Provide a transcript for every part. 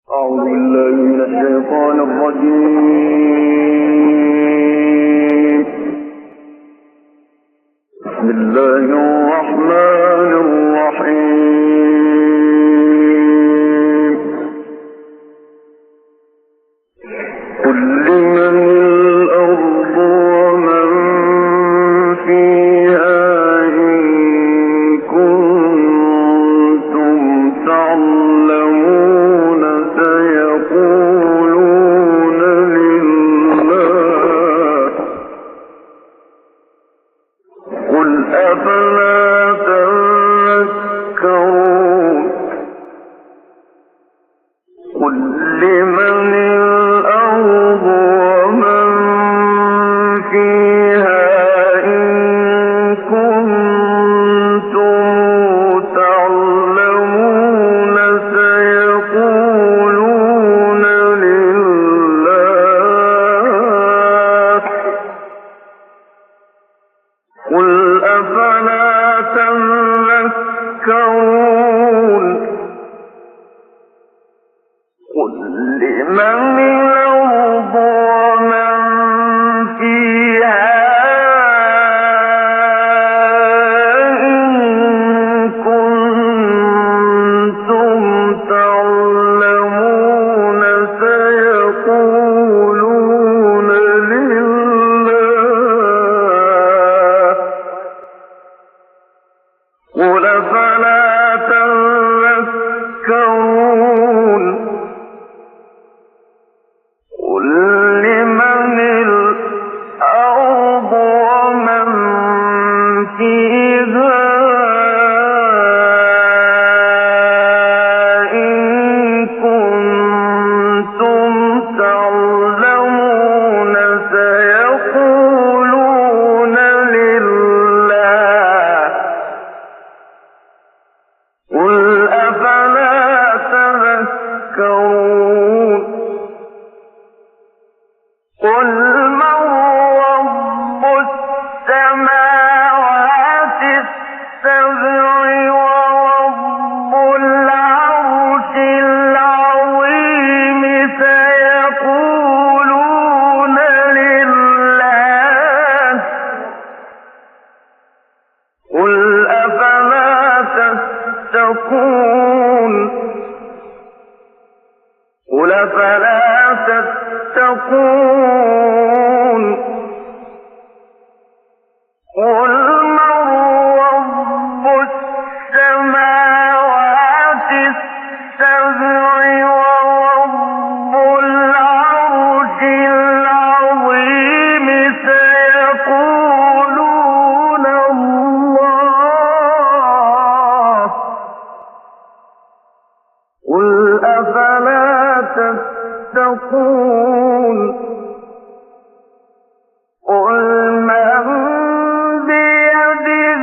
أعوذ بالله من الشيطان الرجيم. بسم الله الرحمن الرحيم. قل لمن الأرض ومن فيها إن كنتم تعلمون سيقولون لله. قل أفلا تذكرون. قل لمن الأرض ومن فيها إن كنتم تعلمون سيقولون لله. قل أفلا تذكرون. قل لمن الأرض ومن فيها إن كنتم تعلمون سيقولون لله. قل أفلا تذكرون. قل لمن الأرض ومن فيها إن كنتم تعلمون سيقولون لله. قل أفلا تذكرون. قل من رب السماوات السبع ورب العرش العظيم سيقولون لله. قل أفلا تتقون. قل أفلا تتقون. قل من رب السماوات السبع ورب العرش العظيم سيقولون الله. قل أفلا تتقون. قل من بيده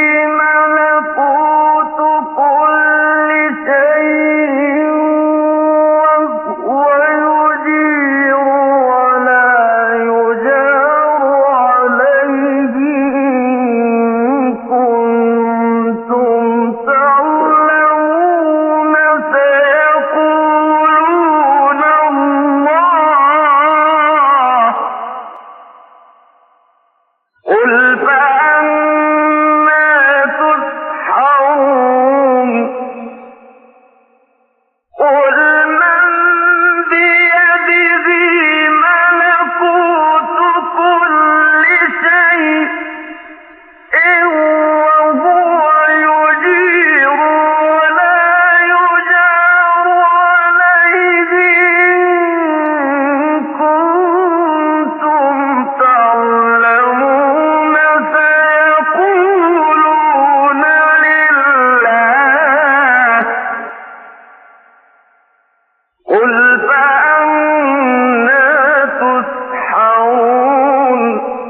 ملكوت كل شيء وهو يجير ولا يجار عليه إن كنتم تعلمون سيقولون الله. قل فأنى تسحرون. قل من بيده ملكوت كل شيء وهو يجير ولا يجار عليه إن كنتم تعلمون سيقولون لله. قل فأنى تسحرون.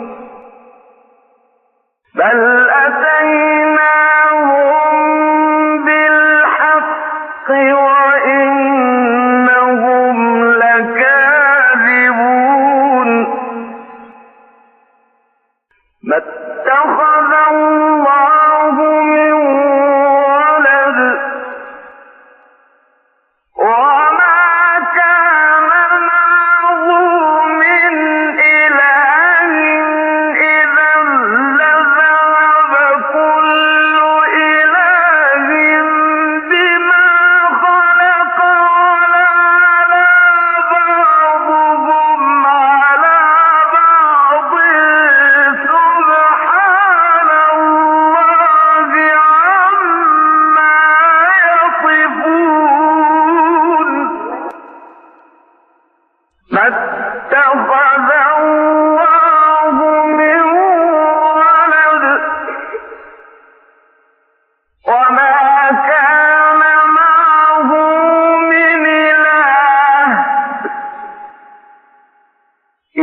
بل أتيناهم بالحق وإنهم لكاذبون. ما اتخذ الله من ولد وما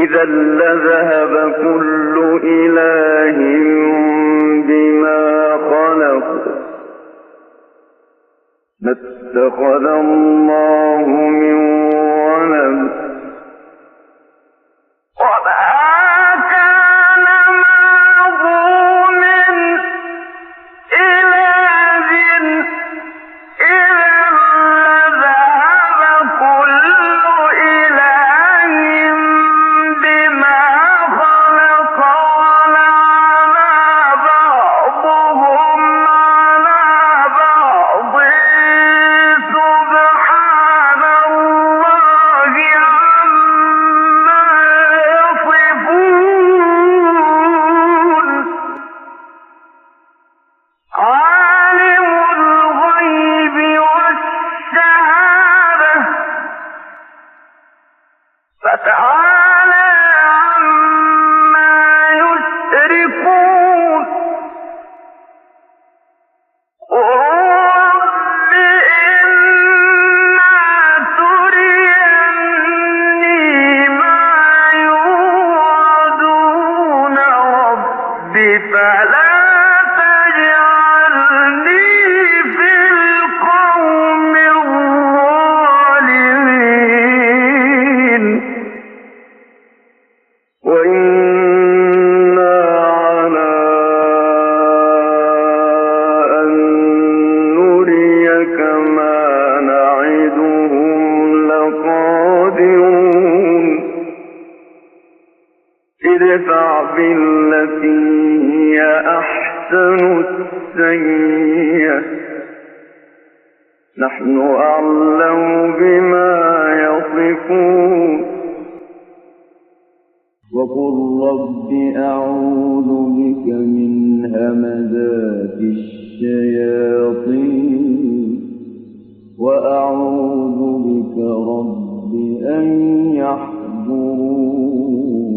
إذا لذهب كل إله بما خلق ما اتخذ الله من ولد ادفع بالتي هي أحسن السيئة نحن أعلم بما يصفون وقل رب أعوذ بك من همزات الشياطين وأعوذ بك رب أن يحضرون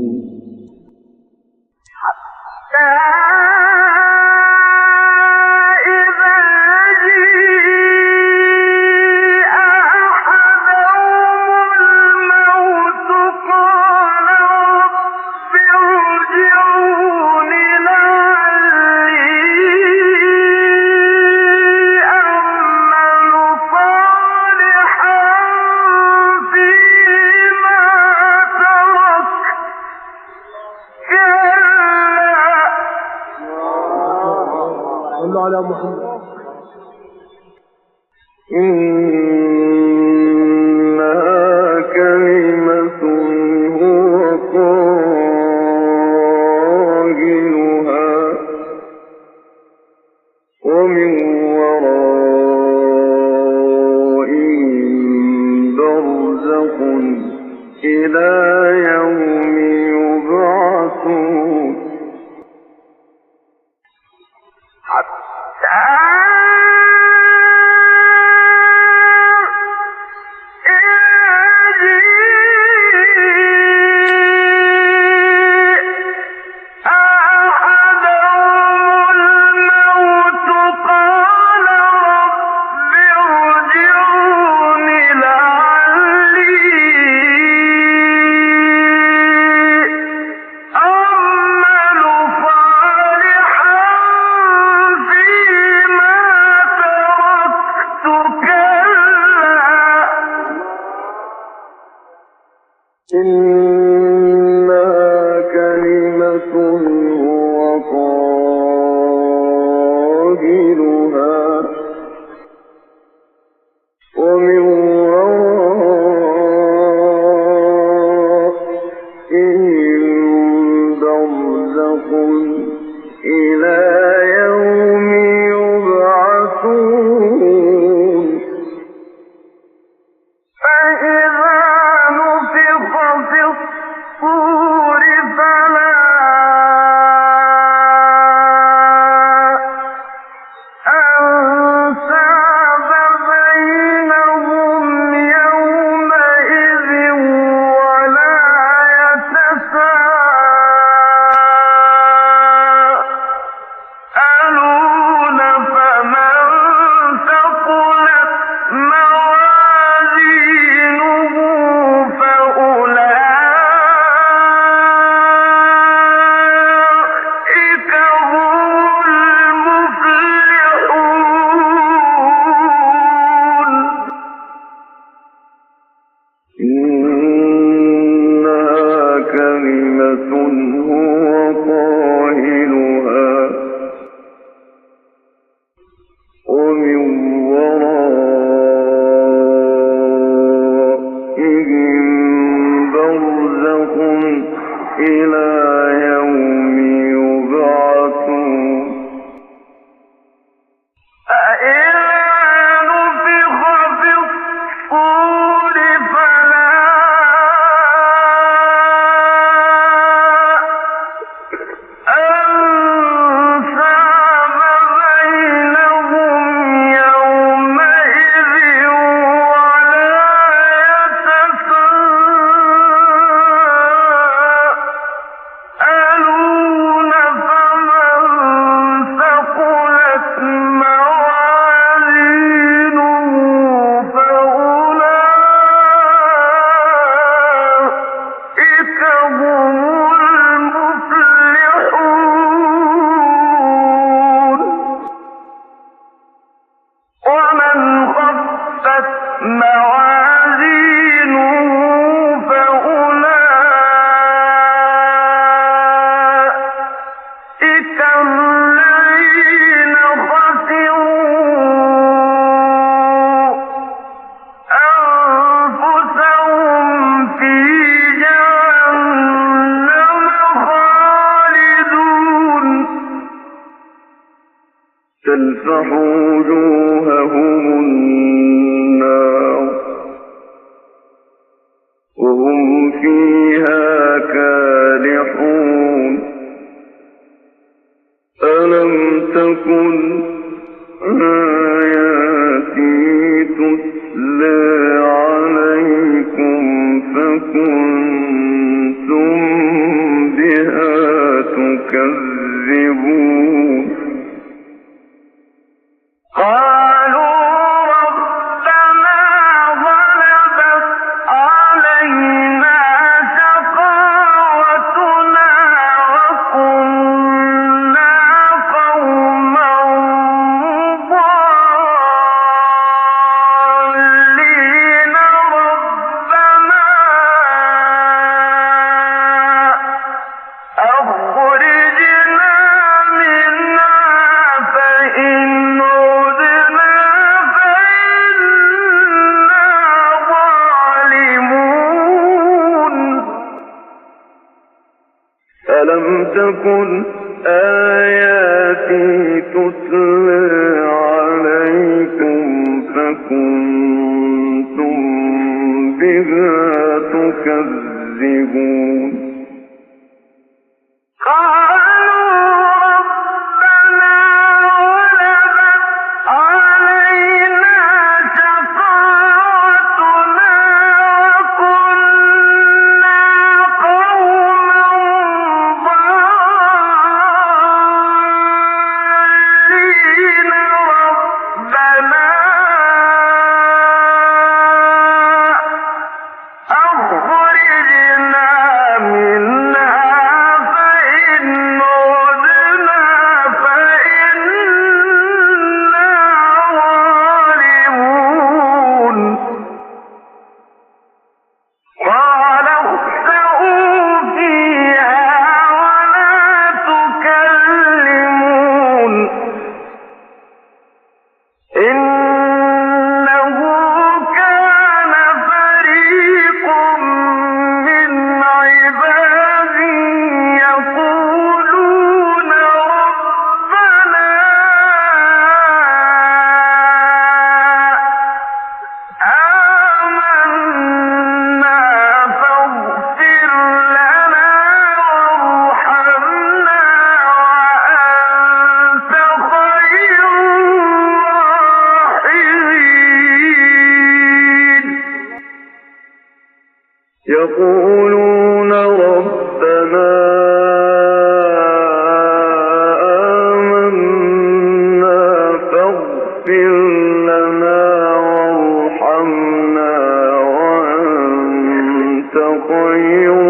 على محمد إنها كلمة هو قائلها ومن ورائهم برزخ إلى يوم يبعثون إنها كلمة هو قائلها ومن ورائهم برزخ إلى يوم يبعثون فإذا نفخ في هو قائلها ومن ورائهم برزخ إلى يوم يبعثون تلفح وجوههم النار وهم فيها كالحون ألم تكن آياتي تتلى عليكم فكنتم بها تكذبون ألم تكن آياتي تتلى عليكم فكنتم بها تكذبون يقولون ربنا آمنا فاغفر لنا وارحمنا وأنت خير